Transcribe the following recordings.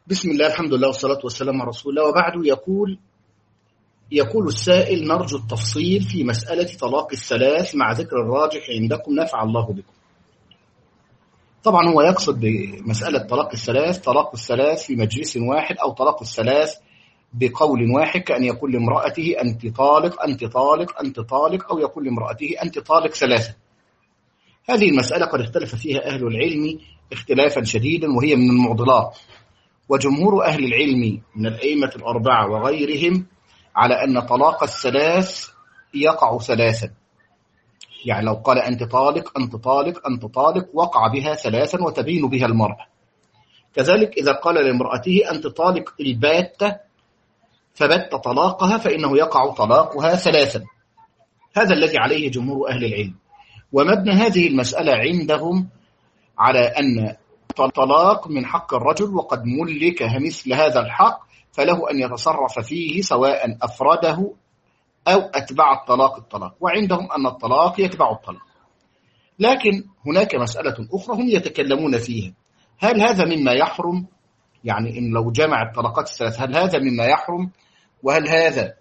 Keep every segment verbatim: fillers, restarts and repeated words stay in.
بسم الله، الحمد لله والصلاة والسلام على رسول الله، وبعد. يقول يقول السائل: نرجو التفصيل في مسألة طلاق الثلاث مع ذكر الراجح عندكم، نفع الله بكم. طبعا هو يقصد بمسألة طلاق الثلاث طلاق الثلاث في مجلس واحد، أو طلاق الثلاث بقول واحد، كأن يقول لامرأته أنت طالق أنت طالق أنت طالق، أو يقول لامرأته أنت طالق ثلاثة. هذه المسألة قد اختلف فيها أهل العلم اختلافا شديدا، وهي من المعضلات. وجمهور أهل العلم من الأئمة الأربعة وغيرهم على أن طلاق الثلاث يقع ثلاثا، يعني لو قال أنت طالق أنت طالق أنت طالق وقع بها ثلاثا وتبين بها المرأة. كذلك إذا قال لامرأته أنت طالق الباتة فبت طلاقها، فإنه يقع طلاقها ثلاثا. هذا الذي عليه جمهور أهل العلم. ومبنى هذه المسألة عندهم على أن طلاق من حق الرجل، وقد ملكها مثل هذا الحق، فله أن يتصرف فيه سواء أفرده أو أتبع الطلاق الطلاق، وعندهم أن الطلاق يتبع الطلاق. لكن هناك مسألة أخرى هم يتكلمون فيها: هل هذا مما يحرم؟ يعني إن لو جمع الطلاقات الثلاث، هل هذا مما يحرم؟ وهل هذا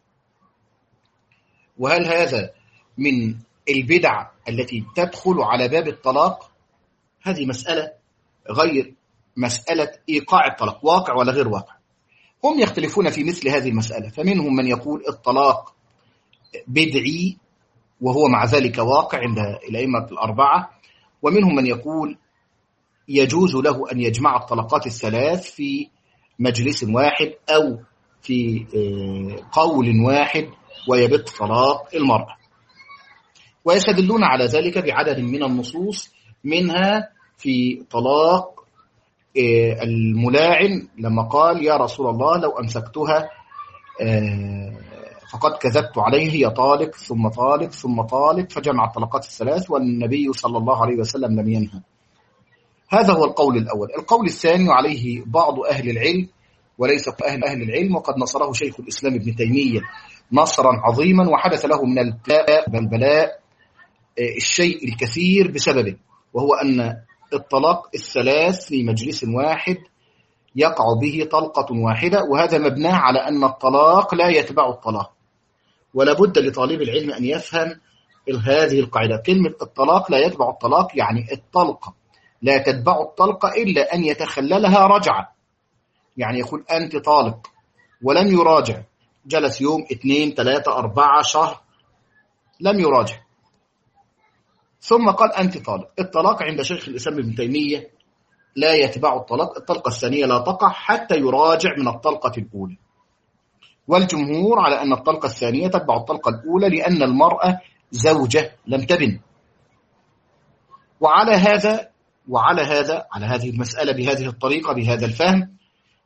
وهل هذا من البدع التي تدخل على باب الطلاق؟ هذه مسألة غير مسألة إيقاع الطلاق، واقع ولا غير واقع. هم يختلفون في مثل هذه المسألة، فمنهم من يقول الطلاق بدعي وهو مع ذلك واقع عند الأئمة الأربعة، ومنهم من يقول يجوز له أن يجمع الطلقات الثلاث في مجلس واحد أو في قول واحد ويبت طلاق المرأة. ويستدلون على ذلك بعدد من النصوص، منها في طلاق الملاعن لما قال: يا رسول الله لو أمسكتها فقد كذبت عليه، هي طالق ثم طالق ثم طالق، فجمع الطلقات الثلاث، والنبي صلى الله عليه وسلم لم ينهى. هذا هو القول الأول. القول الثاني عليه بعض أهل العلم وليس أهل أهل العلم، وقد نصره شيخ الإسلام ابن تيمية نصرا عظيما، وحدث له من البلاء بالبلاء الشيء الكثير بسببه، وهو أن الطلاق الثلاث في مجلس واحد يقع به طلقة واحدة، وهذا مبناه على أن الطلاق لا يتبع الطلاق. ولا بد لطالب العلم أن يفهم هذه القاعدة. كلمة الطلاق لا يتبع الطلاق يعني الطلقة لا تتبع الطلقة إلا أن يتخللها رجعة، يعني يقول أنت طالق ولم يراجع، جلس يوم اثنين ثلاثة أربعة شهر لم يراجع، ثم قال أنت طالق. الطلاق عند شيخ الإسلام ابن تيمية لا يتبع الطلاق، الطلقة الثانية لا تقع حتى يراجع من الطلقة الأولى. والجمهور على أن الطلقة الثانية تتبع الطلقة الأولى، لأن المرأة زوجة لم تبن. وعلى هذا وعلى هذا على هذه المسألة بهذه الطريقة بهذا الفهم،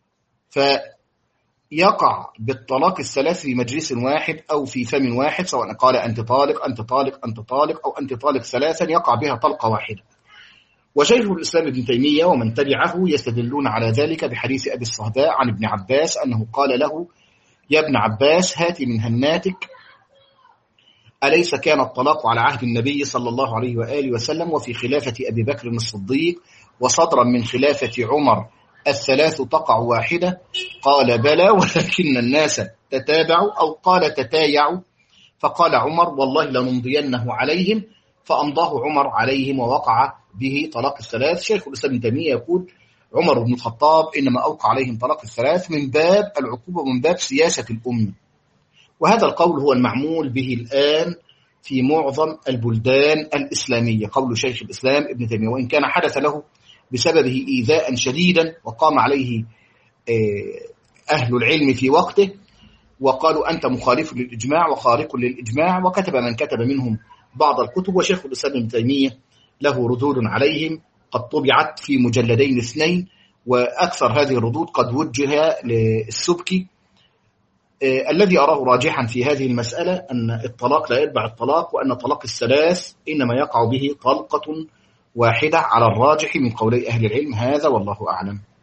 فيقع بالطلاق الثلاث في مجلس واحد أو في فم واحد، سواء قال أنت طالق أنت طالق أنت طالق أو أنت طالق ثلاثا، يقع بها طلقة واحدة. وشيخ الإسلام ابن تيمية ومن تبعه يستدلون على ذلك بحديث أبي الصهباء عن ابن عباس أنه قال له: يا ابن عباس هات من هناتك، أليس كان الطلاق على عهد النبي صلى الله عليه وآله وسلم وفي خلافة أبي بكر الصديق وصدرا من خلافة عمر الثلاث تقع واحدة؟ قال: بلى، ولكن الناس تتابعوا، أو قال تتايعوا. فقال عمر: والله لنمضينه عليهم، فأمضاه عمر عليهم ووقع به طلاق الثلاث. شيخ الإسلام ابن تيمية يقول: عمر بن الخطاب إنما أوقع عليهم طلاق الثلاث من باب العقوبة ومن باب سياسة الأمة. وهذا القول هو المعمول به الآن في معظم البلدان الإسلامية، قول شيخ الإسلام ابن تيمية، وإن كان حدث له بسببه إيذاء شديدا وقام عليه أهل العلم في وقته وقالوا أنت مخالف للإجماع وخارق للإجماع، وكتب من كتب منهم بعض الكتب، وشيخ الإسلام ابن تيمية له ردود عليهم قد طبعت في مجلدين اثنين، وأكثر هذه الردود قد وجه للسبكي. آه الذي أراه راجحا في هذه المسألة أن الطلاق لا يتبع الطلاق، وأن طلاق الثلاث إنما يقع به طلقة واحدة على الراجح من قولي أهل العلم. هذا والله أعلم.